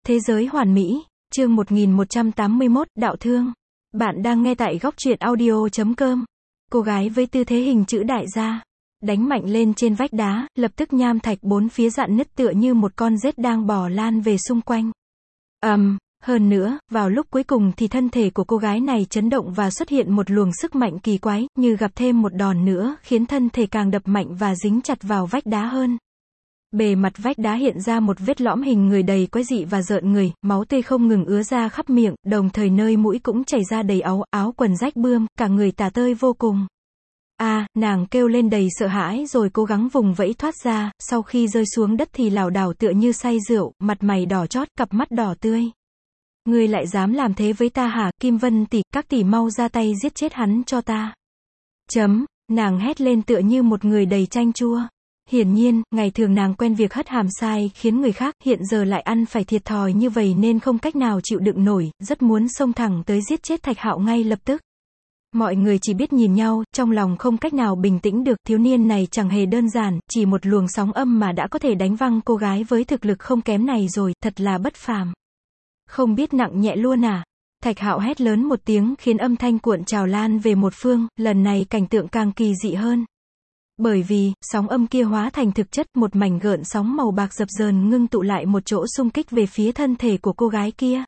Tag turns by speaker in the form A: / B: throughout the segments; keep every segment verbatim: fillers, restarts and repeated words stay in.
A: Thế giới hoàn mỹ, chương một nghìn một trăm tám mươi mốt, đạo thương. Bạn đang nghe tại góc truyện audio chấm com. Cô gái với tư thế hình chữ đại gia, đánh mạnh lên trên vách đá, lập tức nham thạch bốn phía rạn nứt tựa như một con rết đang bò lan về xung quanh. ầm, um, hơn nữa, vào lúc cuối cùng thì thân thể của cô gái này chấn động và xuất hiện một luồng sức mạnh kỳ quái, như gặp thêm một đòn nữa, khiến thân thể càng đập mạnh và dính chặt vào vách đá hơn. Bề mặt vách đá hiện ra một vết lõm hình người đầy quái dị và rợn người, máu tươi không ngừng ứa ra khắp miệng, đồng thời nơi mũi cũng chảy ra đầy áo, áo quần rách bươm, cả người tả tơi vô cùng. A, à, nàng kêu lên đầy sợ hãi rồi cố gắng vùng vẫy thoát ra, sau khi rơi xuống đất thì lảo đảo tựa như say rượu, mặt mày đỏ chót, cặp mắt đỏ tươi. Ngươi lại dám làm thế với ta hả, Kim Vân tỷ, các tỷ mau ra tay giết chết hắn cho ta. Chấm, nàng hét lên tựa như một người đầy chanh chua. Hiển nhiên, ngày thường nàng quen việc hất hàm sai khiến người khác, hiện giờ lại ăn phải thiệt thòi như vậy nên không cách nào chịu đựng nổi, rất muốn xông thẳng tới giết chết Thạch Hạo ngay lập tức. Mọi người chỉ biết nhìn nhau, trong lòng không cách nào bình tĩnh được, thiếu niên này chẳng hề đơn giản, chỉ một luồng sóng âm mà đã có thể đánh văng cô gái với thực lực không kém này rồi, thật là bất phàm. Không biết nặng nhẹ luôn à? Thạch Hạo hét lớn một tiếng khiến âm thanh cuộn trào lan về một phương, lần này cảnh tượng càng kỳ dị hơn. Bởi vì, sóng âm kia hóa thành thực chất, một mảnh gợn sóng màu bạc dập dờn ngưng tụ lại một chỗ xung kích về phía thân thể của cô gái kia.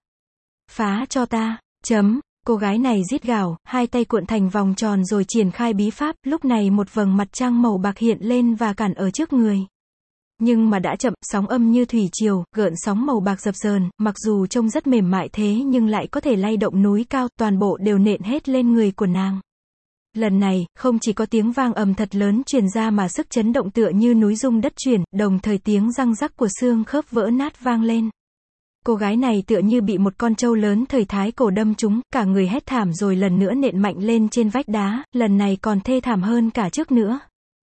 A: Phá cho ta, chấm, cô gái này rít gào, hai tay cuộn thành vòng tròn rồi triển khai bí pháp, lúc này một vầng mặt trăng màu bạc hiện lên và cản ở trước người. Nhưng mà đã chậm, sóng âm như thủy triều, gợn sóng màu bạc dập dờn, mặc dù trông rất mềm mại thế nhưng lại có thể lay động núi cao, toàn bộ đều nện hết lên người của nàng. Lần này, không chỉ có tiếng vang ầm thật lớn truyền ra mà sức chấn động tựa như núi rung đất chuyển, đồng thời tiếng răng rắc của xương khớp vỡ nát vang lên. Cô gái này tựa như bị một con trâu lớn thời Thái Cổ đâm trúng, cả người hét thảm rồi lần nữa nện mạnh lên trên vách đá, lần này còn thê thảm hơn cả trước nữa.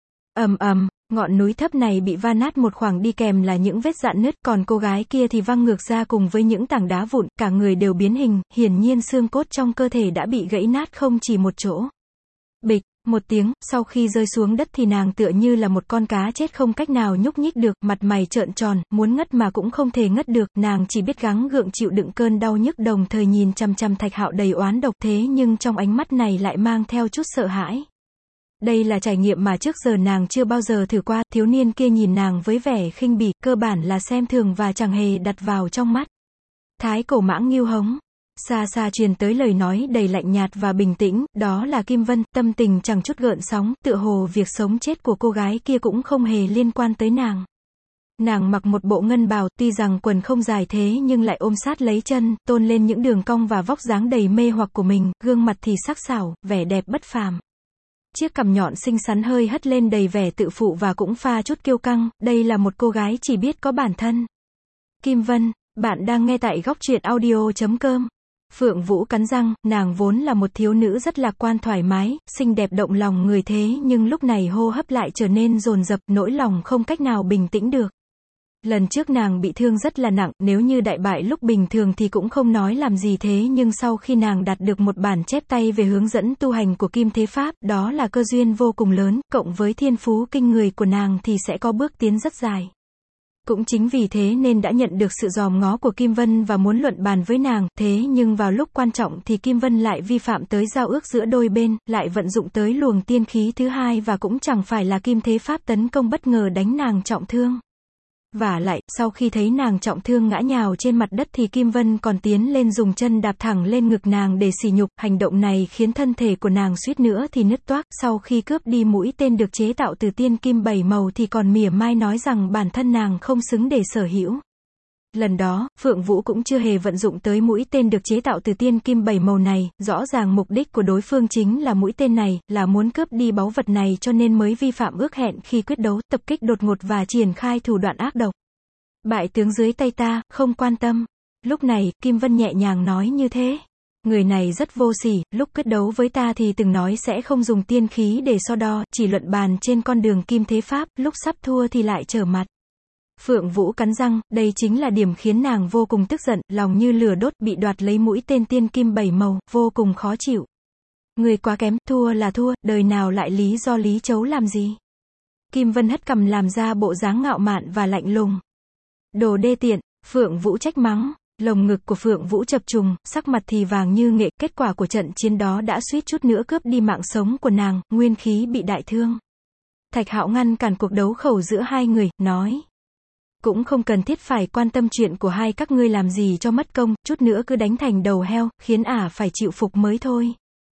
A: Ầm ầm, ngọn núi thấp này bị va nát một khoảng đi kèm là những vết rạn nứt, còn cô gái kia thì văng ngược ra cùng với những tảng đá vụn, cả người đều biến hình, hiển nhiên xương cốt trong cơ thể đã bị gãy nát không chỉ một chỗ. Bịch, một tiếng, sau khi rơi xuống đất thì nàng tựa như là một con cá chết không cách nào nhúc nhích được, mặt mày trợn tròn, muốn ngất mà cũng không thể ngất được, nàng chỉ biết gắng gượng chịu đựng cơn đau nhức đồng thời nhìn chằm chằm Thạch Hạo đầy oán độc thế nhưng trong ánh mắt này lại mang theo chút sợ hãi. Đây là trải nghiệm mà trước giờ nàng chưa bao giờ thử qua, thiếu niên kia nhìn nàng với vẻ khinh bỉ, cơ bản là xem thường và chẳng hề đặt vào trong mắt. Thái Cổ mãng ngưu hống. Xa xa truyền tới lời nói đầy lạnh nhạt và bình tĩnh, đó là Kim Vân, tâm tình chẳng chút gợn sóng, tựa hồ việc sống chết của cô gái kia cũng không hề liên quan tới nàng. Nàng mặc một bộ ngân bào, tuy rằng quần không dài thế nhưng lại ôm sát lấy chân, tôn lên những đường cong và vóc dáng đầy mê hoặc của mình, gương mặt thì sắc sảo, vẻ đẹp bất phàm. Chiếc cằm nhọn xinh xắn hơi hất lên đầy vẻ tự phụ và cũng pha chút kiêu căng, đây là một cô gái chỉ biết có bản thân. Kim Vân, bạn đang nghe tại góc truyện audio chấm com. Phượng Vũ cắn răng, nàng vốn là một thiếu nữ rất lạc quan thoải mái, xinh đẹp động lòng người thế nhưng lúc này hô hấp lại trở nên dồn dập, nỗi lòng không cách nào bình tĩnh được. Lần trước nàng bị thương rất là nặng, nếu như đại bại lúc bình thường thì cũng không nói làm gì thế nhưng sau khi nàng đạt được một bản chép tay về hướng dẫn tu hành của Kim Thế Pháp, đó là cơ duyên vô cùng lớn, cộng với thiên phú kinh người của nàng thì sẽ có bước tiến rất dài. Cũng chính vì thế nên đã nhận được sự dòm ngó của Kim Vân và muốn luận bàn với nàng, thế nhưng vào lúc quan trọng thì Kim Vân lại vi phạm tới giao ước giữa đôi bên, lại vận dụng tới luồng tiên khí thứ hai và cũng chẳng phải là Kim Thế Pháp tấn công bất ngờ đánh nàng trọng thương. Vả lại, sau khi thấy nàng trọng thương ngã nhào trên mặt đất thì Kim Vân còn tiến lên dùng chân đạp thẳng lên ngực nàng để sỉ nhục, hành động này khiến thân thể của nàng suýt nữa thì nứt toác, sau khi cướp đi mũi tên được chế tạo từ tiên kim bảy màu thì còn mỉa mai nói rằng bản thân nàng không xứng để sở hữu. Lần đó, Phượng Vũ cũng chưa hề vận dụng tới mũi tên được chế tạo từ tiên kim bảy màu này, rõ ràng mục đích của đối phương chính là mũi tên này, là muốn cướp đi báu vật này cho nên mới vi phạm ước hẹn khi quyết đấu, tập kích đột ngột và triển khai thủ đoạn ác độc. Bại tướng dưới tay ta, không quan tâm. Lúc này, Kim Vân nhẹ nhàng nói như thế. Người này rất vô sỉ, lúc quyết đấu với ta thì từng nói sẽ không dùng tiên khí để so đo, chỉ luận bàn trên con đường Kim Thế Pháp, lúc sắp thua thì lại trở mặt. Phượng Vũ cắn răng, đây chính là điểm khiến nàng vô cùng tức giận, lòng như lửa đốt, bị đoạt lấy mũi tên tiên kim bảy màu, vô cùng khó chịu. Người quá kém, thua là thua, đời nào lại lý do lý chấu làm gì. Kim Vân hất cằm làm ra bộ dáng ngạo mạn và lạnh lùng. Đồ đê tiện, Phượng Vũ trách mắng, Lồng ngực của Phượng Vũ chập trùng, sắc mặt thì vàng như nghệ, kết quả của trận chiến đó đã suýt chút nữa cướp đi mạng sống của nàng, nguyên khí bị đại thương. Thạch Hạo ngăn cản cuộc đấu khẩu giữa hai người, nói. Cũng không cần thiết phải quan tâm chuyện của hai các ngươi làm gì cho mất công, chút nữa cứ đánh thành đầu heo, khiến ả phải chịu phục mới thôi.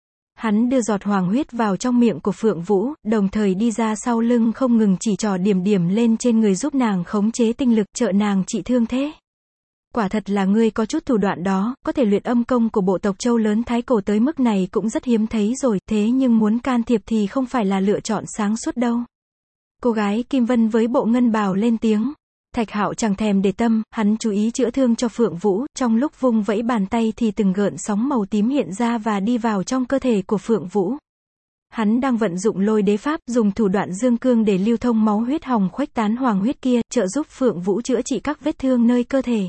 A: Hắn đưa giọt hoàng huyết vào trong miệng của Phượng Vũ, đồng thời đi ra sau lưng không ngừng chỉ trỏ điểm điểm lên trên người giúp nàng khống chế tinh lực, trợ nàng trị thương thế. Quả thật là ngươi có chút thủ đoạn đó, có thể luyện âm công của bộ tộc Châu Lớn Thái Cổ tới mức này cũng rất hiếm thấy rồi, thế nhưng muốn can thiệp thì không phải là lựa chọn sáng suốt đâu. Cô gái Kim Vân với bộ ngân bào lên tiếng. Thạch Hạo chẳng thèm để tâm, hắn chú ý chữa thương cho Phượng Vũ, trong lúc vung vẫy bàn tay thì từng gợn sóng màu tím hiện ra và đi vào trong cơ thể của Phượng Vũ. Hắn đang vận dụng lôi đế pháp, dùng thủ đoạn dương cương để lưu thông máu huyết hồng khuếch tán hoàng huyết kia, trợ giúp Phượng Vũ chữa trị các vết thương nơi cơ thể.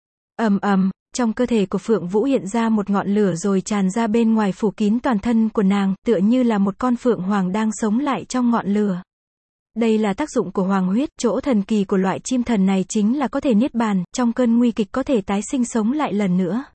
A: Ầm ầm, trong cơ thể của Phượng Vũ hiện ra một ngọn lửa rồi tràn ra bên ngoài phủ kín toàn thân của nàng, tựa như là một con phượng hoàng đang sống lại trong ngọn lửa. Đây là tác dụng của hoàng huyết, chỗ thần kỳ của loại chim thần này chính là có thể niết bàn, trong cơn nguy kịch có thể tái sinh sống lại lần nữa.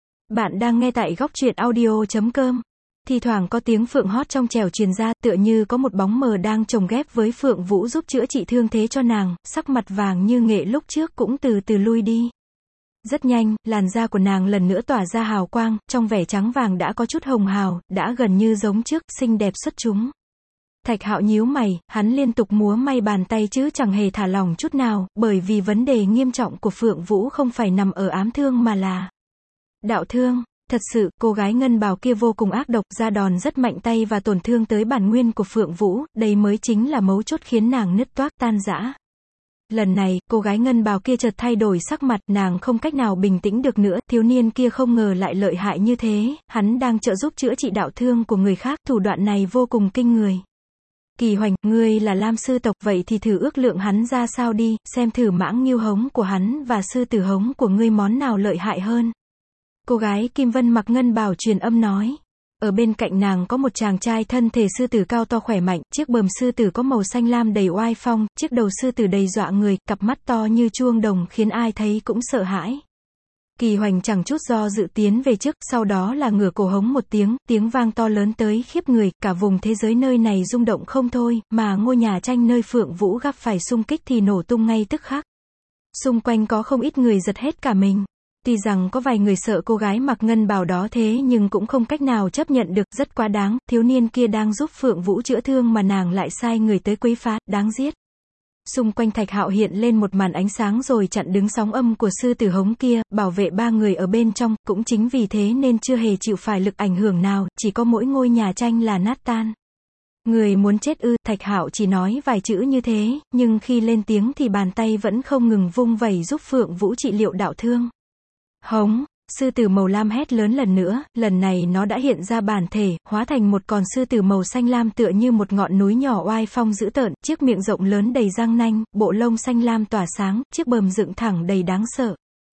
A: Bạn đang nghe tại góc truyện audio chấm com. Thì thoảng có tiếng phượng hót trong trẻo truyền ra, tựa như có một bóng mờ đang chồng ghép với Phượng Vũ giúp chữa trị thương thế cho nàng, sắc mặt vàng như nghệ lúc trước cũng từ từ lui đi. Rất nhanh, làn da của nàng lần nữa tỏa ra hào quang, trong vẻ trắng vàng đã có chút hồng hào, đã gần như giống trước, xinh đẹp xuất chúng. Thạch Hạo nhíu mày, hắn liên tục múa may bàn tay chứ chẳng hề thả lỏng chút nào, bởi vì vấn đề nghiêm trọng của Phượng Vũ không phải nằm ở ám thương mà là đạo thương. Thật sự, cô gái ngân bào kia vô cùng ác độc, ra đòn rất mạnh tay và tổn thương tới bản nguyên của Phượng Vũ, đây mới chính là mấu chốt khiến nàng nứt toác tan rã. Lần này, cô gái ngân bào kia chợt thay đổi sắc mặt, nàng không cách nào bình tĩnh được nữa, thiếu niên kia không ngờ lại lợi hại như thế, hắn đang trợ giúp chữa trị đạo thương của người khác, thủ đoạn này vô cùng kinh người. Kỳ Hoành, ngươi là Lam sư tộc, vậy thì thử ước lượng hắn ra sao đi, xem thử mãng nghiêu hống của hắn và sư tử hống của ngươi món nào lợi hại hơn. Cô gái Kim Vân mặc ngân bào truyền âm nói. Ở bên cạnh nàng có một chàng trai thân thể sư tử cao to khỏe mạnh, chiếc bờm sư tử có màu xanh lam đầy oai phong, chiếc đầu sư tử đầy dọa người, cặp mắt to như chuông đồng khiến ai thấy cũng sợ hãi. Kỳ Hoành chẳng chút do dự tiến về trước, sau đó là ngửa cổ hống một tiếng, tiếng vang to lớn tới khiếp người, cả vùng thế giới nơi này rung động không thôi, mà ngôi nhà tranh nơi Phượng Vũ gặp phải xung kích thì nổ tung ngay tức khắc. Xung quanh có không ít người giật hết cả mình. Tuy rằng có vài người sợ cô gái mặc ngân bào đó thế nhưng cũng không cách nào chấp nhận được, rất quá đáng, thiếu niên kia đang giúp Phượng Vũ chữa thương mà nàng lại sai người tới quấy phá, đáng giết. Xung quanh Thạch Hạo hiện lên một màn ánh sáng rồi chặn đứng sóng âm của sư tử hống kia, bảo vệ ba người ở bên trong, cũng chính vì thế nên chưa hề chịu phải lực ảnh hưởng nào, chỉ có mỗi ngôi nhà tranh là nát tan. Người muốn chết ư? Thạch Hạo chỉ nói vài chữ như thế, nhưng khi lên tiếng thì bàn tay vẫn không ngừng vung vẩy giúp Phượng Vũ trị liệu đạo thương. Hống, sư tử màu lam hét lớn lần nữa, lần này nó đã hiện ra bản thể, hóa thành một con sư tử màu xanh lam tựa như một ngọn núi nhỏ oai phong dữ tợn, chiếc miệng rộng lớn đầy răng nanh, bộ lông xanh lam tỏa sáng, chiếc bờm dựng thẳng đầy đáng sợ.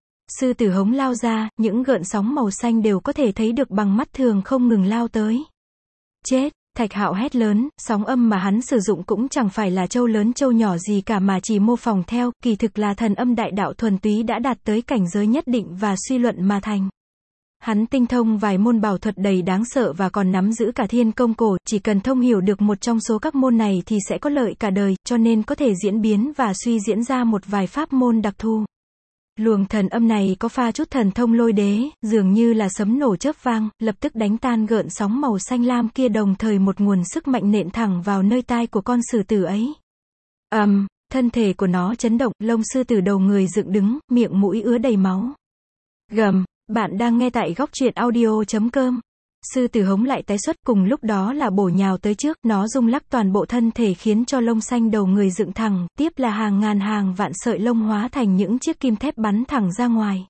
A: Sư tử hống lao ra, những gợn sóng màu xanh đều có thể thấy được bằng mắt thường không ngừng lao tới. Chết! Thạch Hạo hét lớn, sóng âm mà hắn sử dụng cũng chẳng phải là châu lớn châu nhỏ gì cả mà chỉ mô phỏng theo, kỳ thực là thần âm đại đạo thuần túy đã đạt tới cảnh giới nhất định và suy luận mà thành. Hắn tinh thông vài môn bảo thuật đầy đáng sợ và còn nắm giữ cả thiên công cổ, chỉ cần thông hiểu được một trong số các môn này thì sẽ có lợi cả đời, cho nên có thể diễn biến và suy diễn ra một vài pháp môn đặc thù. Luồng thần âm này có pha chút thần thông lôi đế, dường như là sấm nổ chớp vang, lập tức đánh tan gợn sóng màu xanh lam kia, đồng thời một nguồn sức mạnh nện thẳng vào nơi tai của con sư tử ấy. Ầm, um, thân thể của nó chấn động, lông sư tử đầu người dựng đứng, miệng mũi ứa đầy máu. Gầm, bạn đang nghe tại góc truyện audio chấm com. Sư tử hống lại tái xuất, cùng lúc đó là bổ nhào tới trước, nó rung lắc toàn bộ thân thể khiến cho lông xanh đầu người dựng thẳng, tiếp là hàng ngàn hàng vạn sợi lông hóa thành những chiếc kim thép bắn thẳng ra ngoài.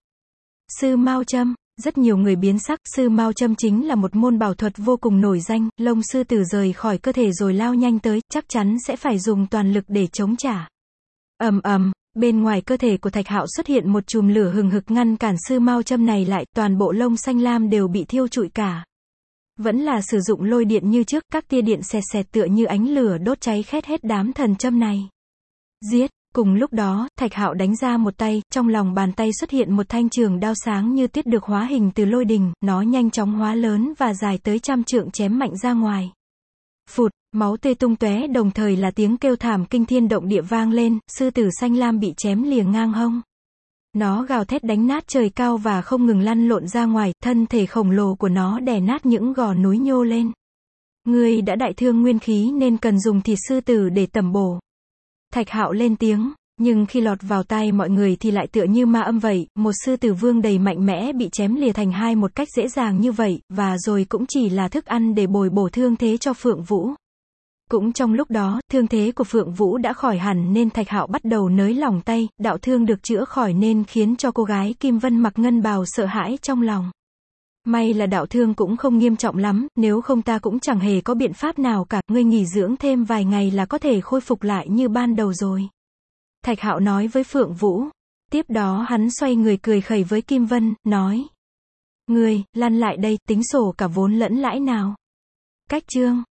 A: Sư Mao Châm, rất nhiều người biến sắc, sư Mao Châm chính là một môn bảo thuật vô cùng nổi danh, lông sư tử rời khỏi cơ thể rồi lao nhanh tới, chắc chắn sẽ phải dùng toàn lực để chống trả. Ầm ầm. Bên ngoài cơ thể của Thạch Hạo xuất hiện một chùm lửa hừng hực ngăn cản sư Mao Châm này lại, toàn bộ lông xanh lam đều bị thiêu trụi cả. Vẫn là sử dụng lôi điện như trước, các tia điện xẹt xẹt tựa như ánh lửa đốt cháy khét hết đám thần châm này. Giết, Cùng lúc đó, Thạch Hạo đánh ra một tay, trong lòng bàn tay xuất hiện một thanh trường đao sáng như tuyết được hóa hình từ lôi đình, nó nhanh chóng hóa lớn và dài tới trăm trượng chém mạnh ra ngoài. Phụt, máu tươi tung tóe, đồng thời là tiếng kêu thảm kinh thiên động địa vang lên, sư tử xanh lam bị chém lìa ngang hông. Nó gào thét đánh nát trời cao và không ngừng lăn lộn ra ngoài, thân thể khổng lồ của nó đè nát những gò núi nhô lên. Ngươi đã đại thương nguyên khí nên cần dùng thịt sư tử để tẩm bổ. Thạch Hạo lên tiếng, nhưng khi lọt vào tai mọi người thì lại tựa như ma âm vậy, một sư tử vương đầy mạnh mẽ bị chém lìa thành hai một cách dễ dàng như vậy, và rồi cũng chỉ là thức ăn để bồi bổ thương thế cho Phượng Vũ. Cũng trong lúc đó, thương thế của Phượng Vũ đã khỏi hẳn nên Thạch Hạo bắt đầu nới lỏng tay, đạo thương được chữa khỏi nên khiến cho cô gái Kim Vân mặc ngân bào sợ hãi trong lòng. May là đạo thương cũng không nghiêm trọng lắm, nếu không ta cũng chẳng hề có biện pháp nào cả, ngươi nghỉ dưỡng thêm vài ngày là có thể khôi phục lại như ban đầu rồi. Thạch Hạo nói với Phượng Vũ. Tiếp đó hắn xoay người cười khẩy với Kim Vân, nói. Ngươi, lăn lại đây, tính sổ cả vốn lẫn lãi nào. Cách chương